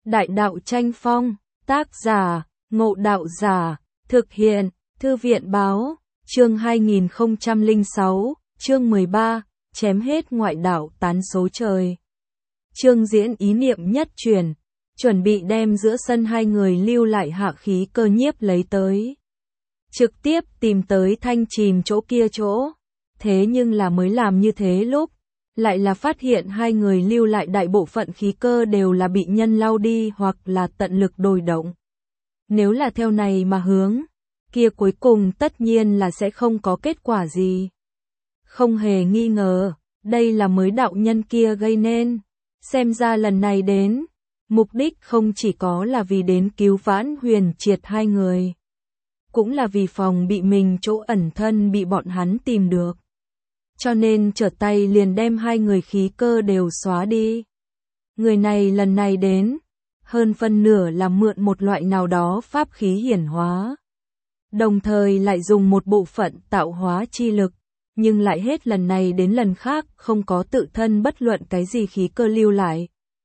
Đại đạo tranh phong, tác giả, Ngộ Đạo Giả, thực hiện, Thư viện báo, chương 2006, chương 13, chém hết ngoại đạo tán số trời. Chương diễn ý niệm nhất truyền, chuẩn bị đem giữa sân hai người lưu lại hạ khí cơ nhiếp lấy tới. Trực tiếp tìm tới Thanh Chìm chỗ kia chỗ. Thế nhưng là mới làm như thế lúc, lại là phát hiện hai người lưu lại đại bộ phận khí cơ đều là bị nhân lau đi hoặc là tận lực đổi động. Nếu là theo này mà hướng, kia cuối cùng tất nhiên là sẽ không có kết quả gì. Không hề nghi ngờ, đây là mới đạo nhân kia gây nên. Xem ra lần này đến, mục đích không chỉ có là vì đến cứu vãn Huyền Triệt hai người, cũng là vì phòng bị mình chỗ ẩn thân bị bọn hắn tìm được. Cho nên trở tay liền đem hai người khí cơ đều xóa đi. Người này lần này đến, hơn phân nửa là mượn một loại nào đó pháp khí hiển hóa. Đồng thời lại dùng một bộ phận tạo hóa chi lực, nhưng lại hết lần này đến lần khác không có tự thân bất luận cái gì khí cơ lưu lại.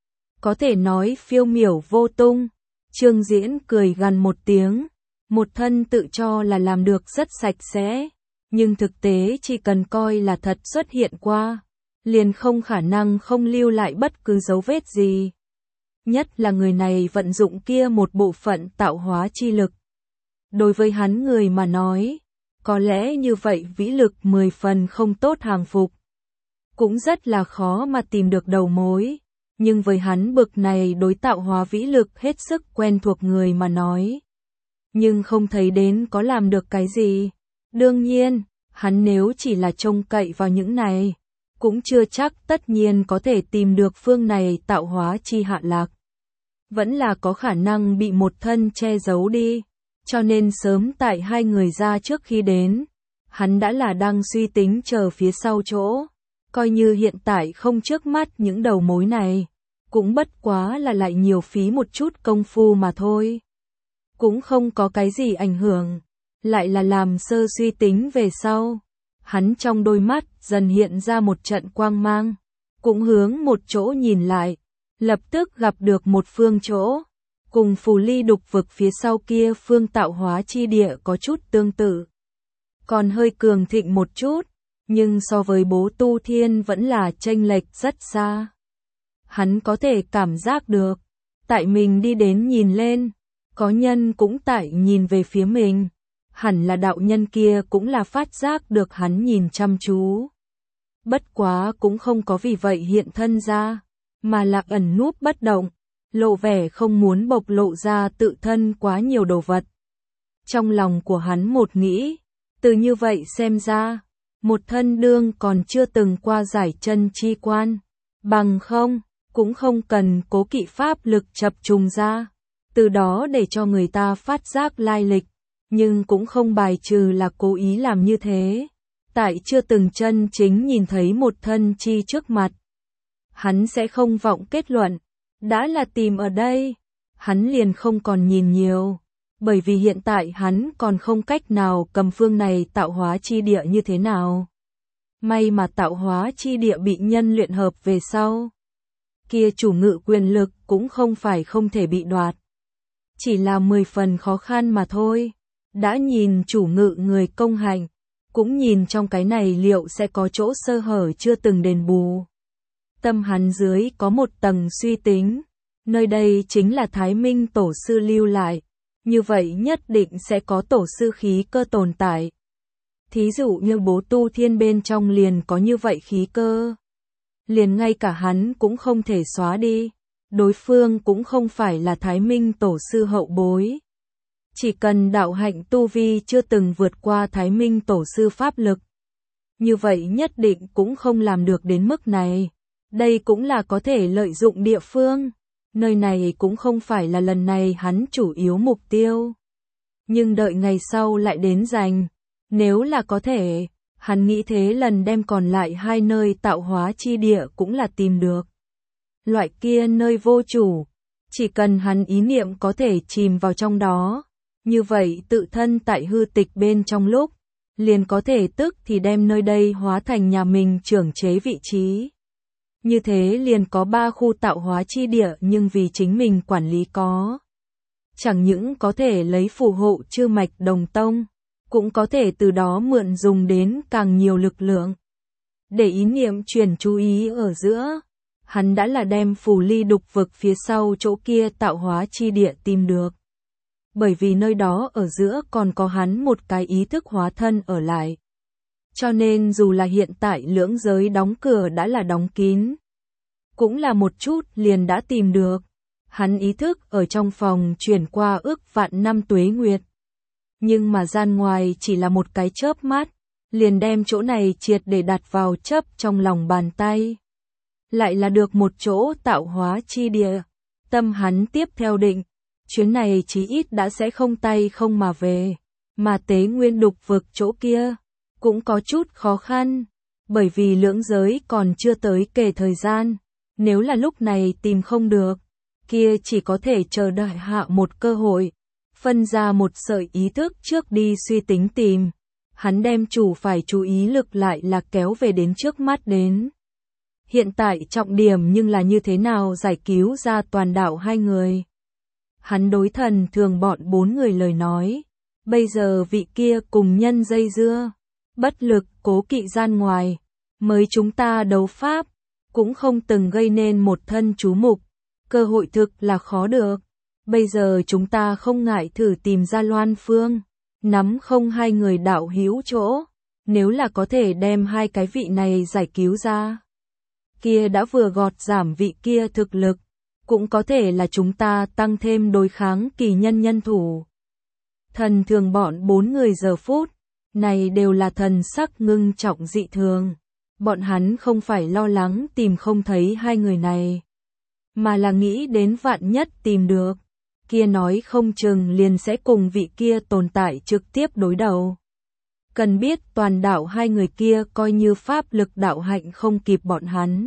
Có thể nói phiêu miểu vô tung. Trương Diễn cười gằn một tiếng, một thân tự cho là làm được rất sạch sẽ. Nhưng thực tế chỉ cần coi là thật xuất hiện qua, liền không khả năng không lưu lại bất cứ dấu vết gì. Nhất là người này vận dụng kia một bộ phận tạo hóa chi lực. Đối với hắn người mà nói, có lẽ như vậy vĩ lực 10 phần không tốt hàng phục. Cũng rất là khó mà tìm được đầu mối. Nhưng với hắn bực này đối tạo hóa vĩ lực hết sức quen thuộc người mà nói. Nhưng không thấy đến có làm được cái gì. Đương nhiên, hắn nếu chỉ là trông cậy vào những này, cũng chưa chắc tất nhiên có thể tìm được phương này tạo hóa chi hạ lạc. Vẫn là có khả năng bị một thân che giấu đi, cho nên sớm tại hai người ra trước khi đến, hắn đã là đang suy tính chờ phía sau chỗ, coi như hiện tại không trước mắt những đầu mối này, cũng bất quá là lại nhiều phí một chút công phu mà thôi. Cũng không có cái gì ảnh hưởng. Lại là làm sơ suy tính về sau, hắn trong đôi mắt dần hiện ra một trận quang mang, cũng hướng một chỗ nhìn lại, lập tức gặp được một phương chỗ, cùng phù ly đục vực phía sau kia phương tạo hóa chi địa có chút tương tự. Còn hơi cường thịnh một chút, nhưng so với Bố Tu Thiên vẫn là chênh lệch rất xa. Hắn có thể cảm giác được, tại mình đi đến nhìn lên, có nhân cũng tại nhìn về phía mình. Hẳn là đạo nhân kia cũng là phát giác được hắn nhìn chăm chú. Bất quá cũng không có vì vậy hiện thân ra, mà là ẩn núp bất động, lộ vẻ không muốn bộc lộ ra tự thân quá nhiều đồ vật. Trong lòng của hắn một nghĩ, từ như vậy xem ra, một thân đương còn chưa từng qua giải chân chi quan, bằng không, cũng không cần cố kỵ pháp lực chập trùng ra, từ đó để cho người ta phát giác lai lịch. Nhưng cũng không bài trừ là cố ý làm như thế. Tại chưa từng chân chính nhìn thấy một thân chi trước mặt, hắn sẽ không vọng kết luận. Đã là tìm ở đây, hắn liền không còn nhìn nhiều. Bởi vì hiện tại hắn còn không cách nào cầm phương này tạo hóa chi địa như thế nào. May mà tạo hóa chi địa bị nhân luyện hợp về sau. Kia chủ ngự quyền lực cũng không phải không thể bị đoạt. Chỉ là 10 phần khó khăn mà thôi. Đã nhìn chủ ngự người công hành, cũng nhìn trong cái này liệu sẽ có chỗ sơ hở chưa từng đền bù. Tâm hắn dưới có một tầng suy tính, nơi đây chính là Thái Minh tổ sư lưu lại, như vậy nhất định sẽ có tổ sư khí cơ tồn tại. Thí dụ như Bố Tu Thiên bên trong liền có như vậy khí cơ. Liền ngay cả hắn cũng không thể xóa đi, đối phương cũng không phải là Thái Minh tổ sư hậu bối. Chỉ cần đạo hạnh tu vi chưa từng vượt qua Thái Minh tổ sư pháp lực. Như vậy nhất định cũng không làm được đến mức này. Đây cũng là có thể lợi dụng địa phương. Nơi này cũng không phải là lần này hắn chủ yếu mục tiêu. Nhưng đợi ngày sau lại đến giành. Nếu là có thể, hắn nghĩ thế lần đem còn lại hai nơi tạo hóa chi địa cũng là tìm được. Loại kia nơi vô chủ. Chỉ cần hắn ý niệm có thể chìm vào trong đó. Như vậy tự thân tại hư tịch bên trong lúc, liền có thể tức thì đem nơi đây hóa thành nhà mình trưởng chế vị trí. Như thế liền có 3 khu tạo hóa chi địa, nhưng vì chính mình quản lý có. Chẳng những có thể lấy phù hộ chư mạch đồng tông, cũng có thể từ đó mượn dùng đến càng nhiều lực lượng. Để ý niệm chuyển chú ý ở giữa, hắn đã là đem phù ly đục vực phía sau chỗ kia tạo hóa chi địa tìm được. Bởi vì nơi đó ở giữa còn có hắn một cái ý thức hóa thân ở lại. Cho nên dù là hiện tại lưỡng giới đóng cửa đã là đóng kín, cũng là một chút liền đã tìm được. Hắn ý thức ở trong phòng chuyển qua ước vạn năm tuế nguyệt. Nhưng mà gian ngoài chỉ là một cái chớp mắt, liền đem chỗ này triệt để đặt vào chấp trong lòng bàn tay. Lại là được một chỗ tạo hóa chi địa. Tâm hắn tiếp theo định, chuyến này chí ít đã sẽ không tay không mà về. Mà tế nguyên đục vực chỗ kia, cũng có chút khó khăn, bởi vì lưỡng giới còn chưa tới kể thời gian. Nếu là lúc này tìm không được, kia chỉ có thể chờ đợi hạ một cơ hội, phân ra một sợi ý thức trước đi suy tính tìm. Hắn đem chủ phải chú ý lực lại là kéo về đến trước mắt đến. Hiện tại trọng điểm nhưng là như thế nào giải cứu ra toàn đạo 2 người. Hắn đối thần thường bọn 4 người lời nói. Bây giờ vị kia cùng nhân dây dưa, bất lực cố kỵ gian ngoài, mới chúng ta đấu pháp, cũng không từng gây nên một thân chú mục. Cơ hội thực là khó được. Bây giờ chúng ta không ngại thử tìm ra Loan Phương, nắm không 2 người đạo hữu chỗ, nếu là có thể đem 2 cái vị này giải cứu ra. Kia đã vừa gọt giảm vị kia thực lực, cũng có thể là chúng ta tăng thêm đối kháng kỳ nhân thủ. Thần thường bọn 4 người giờ phút này đều là thần sắc ngưng trọng dị thường. Bọn hắn không phải lo lắng tìm không thấy 2 người này, mà là nghĩ đến vạn nhất tìm được, kia nói không chừng liền sẽ cùng vị kia tồn tại trực tiếp đối đầu. Cần biết toàn đạo 2 người kia coi như pháp lực đạo hạnh không kịp bọn hắn.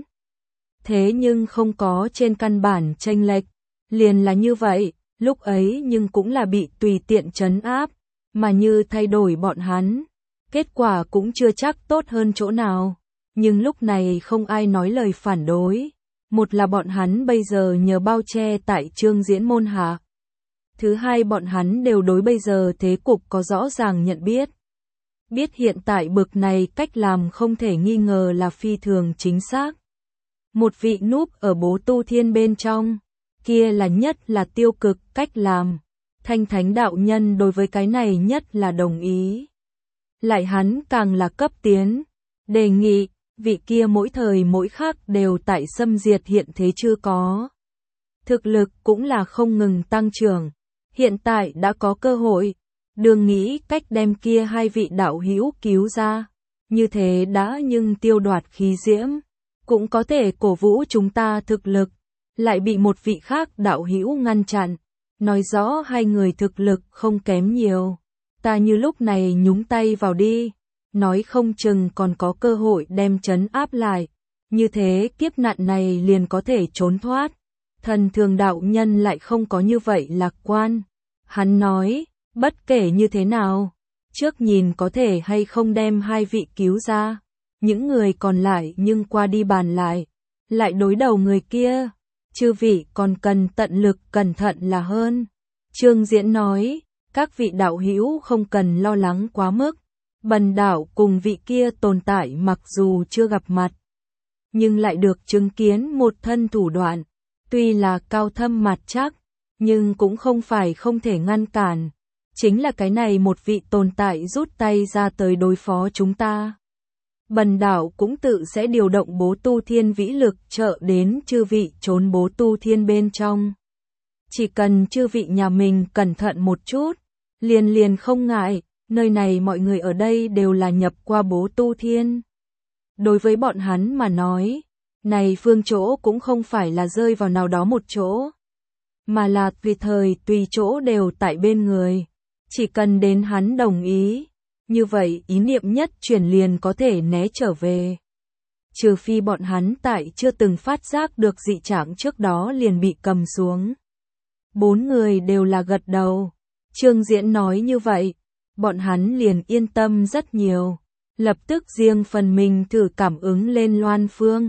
Thế nhưng không có trên căn bản chênh lệch, liền là như vậy, lúc ấy nhưng cũng là bị tùy tiện trấn áp, mà như thay đổi bọn hắn, kết quả cũng chưa chắc tốt hơn chỗ nào. Nhưng lúc này không ai nói lời phản đối. Một là bọn hắn bây giờ nhờ bao che tại Trương Diễn môn hạ. Thứ hai bọn hắn đều đối bây giờ thế cục có rõ ràng nhận biết. Biết hiện tại bực này cách làm không thể nghi ngờ là phi thường chính xác. Một vị núp ở Bố Tu Thiên bên trong, kia là nhất là tiêu cực cách làm. Thanh Thánh đạo nhân đối với cái này nhất là đồng ý. Lại hắn càng là cấp tiến, đề nghị vị kia mỗi thời mỗi khắc đều tại xâm diệt hiện thế chưa có. Thực lực cũng là không ngừng tăng trưởng, hiện tại đã có cơ hội, đừng nghĩ cách đem kia 2 vị đạo hữu cứu ra, như thế đã nhưng tiêu đoạt khí diễm, cũng có thể cổ vũ chúng ta thực lực, lại bị một vị khác đạo hữu ngăn chặn, nói rõ 2 người thực lực không kém nhiều, ta như lúc này nhúng tay vào đi. Nói không chừng còn có cơ hội đem trấn áp lại, như thế kiếp nạn này liền có thể trốn thoát. Thần thường đạo nhân lại không có như vậy lạc quan. Hắn nói, bất kể như thế nào, trước nhìn có thể hay không đem 2 vị cứu ra, những người còn lại nhưng qua đi bàn lại đối đầu người kia, chư vị còn cần tận lực cẩn thận là hơn. Trương Diễn nói, các vị đạo hữu không cần lo lắng quá mức. Bần đạo cùng vị kia tồn tại mặc dù chưa gặp mặt, nhưng lại được chứng kiến một thân thủ đoạn, tuy là cao thâm mặt chắc, nhưng cũng không phải không thể ngăn cản. Chính là cái này một vị tồn tại rút tay ra tới đối phó chúng ta. Bần đạo cũng tự sẽ điều động Bố Tu Thiên vĩ lực trợ đến chư vị trốn Bố Tu Thiên bên trong. Chỉ cần chư vị nhà mình cẩn thận một chút, liền không ngại. Nơi này mọi người ở đây đều là nhập qua Bố Tu Thiên. Đối với bọn hắn mà nói, này phương chỗ cũng không phải là rơi vào nào đó một chỗ, mà là tùy thời tùy chỗ đều tại bên người. Chỉ cần đến hắn đồng ý, như vậy ý niệm nhất chuyển liền có thể né trở về. Trừ phi bọn hắn tại chưa từng phát giác được dị trạng trước đó liền bị cầm xuống. 4 người đều là gật đầu. Trương Diễn nói như vậy, bọn hắn liền yên tâm rất nhiều, lập tức riêng phần mình thử cảm ứng lên Loan Phương,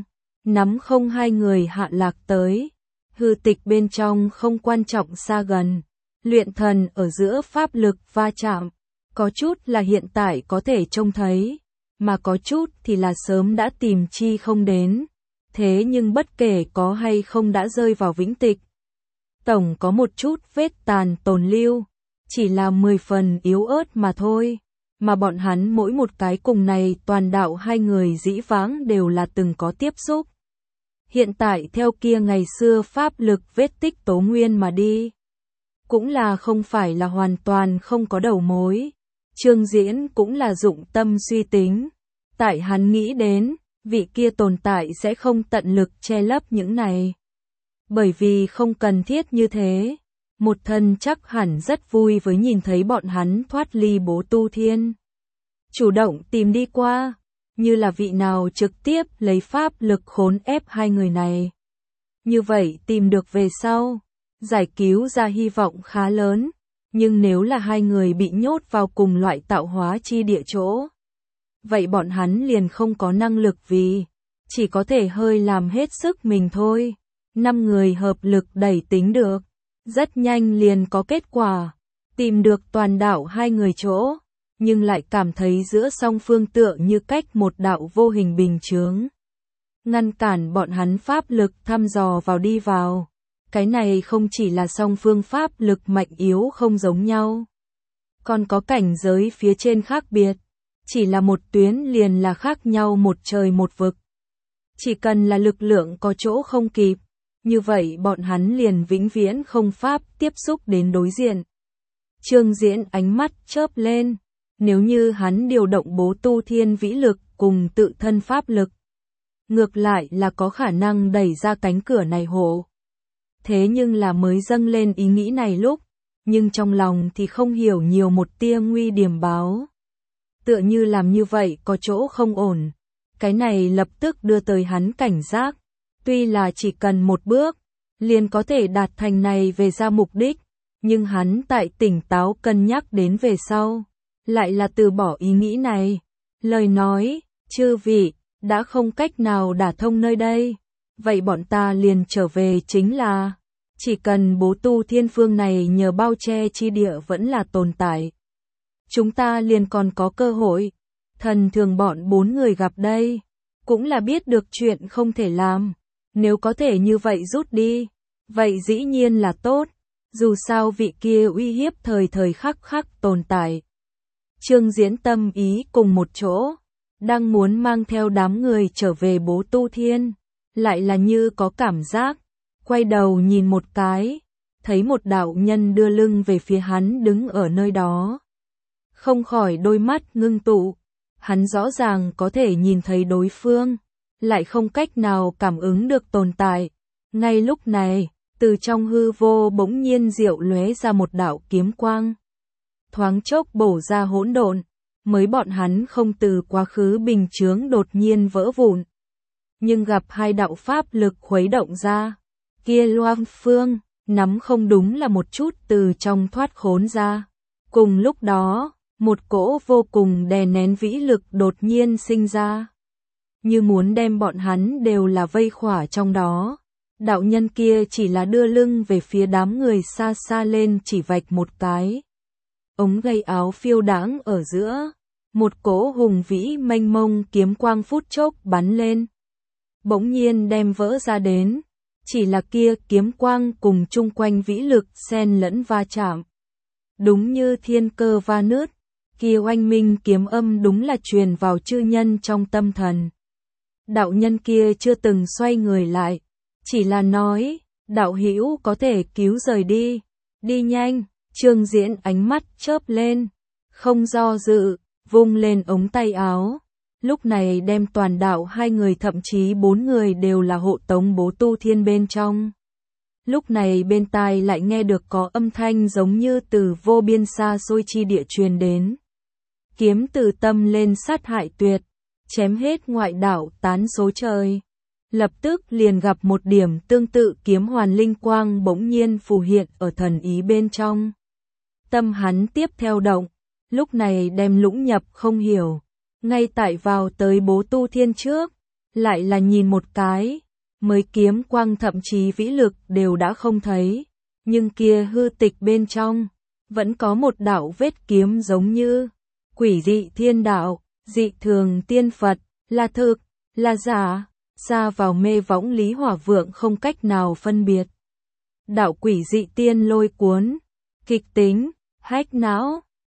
nắm không hai người hạ lạc tới. Hư tịch bên trong không quan trọng xa gần, luyện thần ở giữa pháp lực va chạm, có chút là hiện tại có thể trông thấy, mà có chút thì là sớm đã tìm chi không đến. Thế nhưng bất kể có hay không đã rơi vào vĩnh tịch. Tổng có một chút vết tàn tồn lưu, chỉ là 10 phần yếu ớt mà thôi, mà bọn hắn mỗi một cái cùng này toàn đạo hai người dĩ vãng đều là từng có tiếp xúc. Hiện tại theo kia ngày xưa pháp lực vết tích tố nguyên mà đi, cũng là không phải là hoàn toàn không có đầu mối. Trương Diễn cũng là dụng tâm suy tính, tại hắn nghĩ đến, vị kia tồn tại sẽ không tận lực che lấp những này. Bởi vì không cần thiết như thế, một thân chắc hẳn rất vui với nhìn thấy bọn hắn thoát ly Bố Tu Thiên. Chủ động tìm đi qua, như là vị nào trực tiếp lấy pháp lực khốn ép hai người này. Như vậy tìm được về sau, giải cứu ra hy vọng khá lớn, nhưng nếu là hai người bị nhốt vào cùng loại tạo hóa chi địa chỗ, vậy bọn hắn liền không có năng lực vì, chỉ có thể hơi làm hết sức mình thôi. 5 người hợp lực đẩy tính được, rất nhanh liền có kết quả, tìm được toàn đạo hai người chỗ, nhưng lại cảm thấy giữa song phương tựa như cách một đạo vô hình bình chướng, ngăn cản bọn hắn pháp lực thăm dò vào đi vào. Cái này không chỉ là song phương pháp lực mạnh yếu không giống nhau, còn có cảnh giới phía trên khác biệt, chỉ là một tuyến liền là khác nhau một trời một vực. Chỉ cần là lực lượng có chỗ không kịp, như vậy bọn hắn liền vĩnh viễn không pháp tiếp xúc đến đối diện. Trương Diễn ánh mắt chớp lên, nếu như hắn điều động Bố Tu Thiên vĩ lực cùng tự thân pháp lực, ngược lại là có khả năng đẩy ra cánh cửa này hộ. Thế nhưng là mới dâng lên ý nghĩ này lúc, nhưng trong lòng thì không hiểu nhiều một tia nguy điểm báo. Tựa như làm như vậy có chỗ không ổn, cái này lập tức đưa tới hắn cảnh giác. Tuy là chỉ cần một bước, liền có thể đạt thành này về ra mục đích, nhưng hắn tại tỉnh táo cân nhắc đến về sau, lại là từ bỏ ý nghĩ này. Lời nói, chư vị, đã không cách nào đả thông nơi đây, vậy bọn ta liền trở về chính là, chỉ cần Bố Tu Thiên phương này nhờ bao che chi địa vẫn là tồn tại. Chúng ta liền còn có cơ hội, thần thường bọn 4 người gặp đây, cũng là biết được chuyện không thể làm. Nếu có thể như vậy rút đi, vậy dĩ nhiên là tốt, dù sao vị kia uy hiếp thời thời khắc khắc tồn tại. Trương Diễn tâm ý cùng một chỗ, đang muốn mang theo đám người trở về Bố Tu Thiên, lại là như có cảm giác, quay đầu nhìn một cái, thấy một đạo nhân đưa lưng về phía hắn đứng ở nơi đó. Không khỏi đôi mắt ngưng tụ, hắn rõ ràng có thể nhìn thấy đối phương, lại không cách nào cảm ứng được tồn tại. Ngay lúc này, từ trong hư vô bỗng nhiên diệu lóe ra một đạo kiếm quang. Thoáng chốc bổ ra hỗn độn, mới bọn hắn không từ quá khứ bình chướng đột nhiên vỡ vụn. Nhưng gặp hai đạo pháp lực khuấy động ra, kia Loan Phương, nắm không đúng là một chút từ trong thoát khốn ra. Cùng lúc đó, một cỗ vô cùng đè nén vĩ lực đột nhiên sinh ra, như muốn đem bọn hắn đều là vây khỏa trong đó. Đạo nhân kia chỉ là đưa lưng về phía đám người xa xa lên chỉ vạch một cái. Ống gây áo phiêu đãng ở giữa, một cỗ hùng vĩ mênh mông kiếm quang phút chốc bắn lên. Bỗng nhiên đem vỡ ra đến, chỉ là kia kiếm quang cùng chung quanh vĩ lực xen lẫn va chạm. Đúng như thiên cơ va nứt, kia oanh minh kiếm âm đúng là truyền vào chư nhân trong tâm thần. Đạo nhân kia chưa từng xoay người lại, chỉ là nói, đạo hữu có thể cứu rời đi, đi nhanh. Trương Diễn ánh mắt chớp lên, không do dự, vung lên ống tay áo. Lúc này đem toàn đạo hai người thậm chí 4 người đều là hộ tống Bố Tu Thiên bên trong. Lúc này bên tai lại nghe được có âm thanh giống như từ vô biên xa xôi chi địa truyền đến. Kiếm từ tâm lên sát hại tuyệt, chém hết ngoại đạo tán số trời. Lập tức liền gặp một điểm tương tự kiếm hoàn linh quang bỗng nhiên phù hiện ở thần ý bên trong. Tâm hắn tiếp theo động, lúc này đem lũng nhập không hiểu. Ngay tại vào tới Bố Tu Thiên trước, lại là nhìn một cái, mới kiếm quang thậm chí vĩ lực đều đã không thấy, nhưng kia hư tịch bên trong, vẫn có một đạo vết kiếm giống như quỷ dị thiên đạo, dị thường tiên Phật, là thực, là giả, xa vào mê võng Lý Hỏa Vượng không cách nào phân biệt. Đạo quỷ dị tiên lôi cuốn, kịch tính, hách não,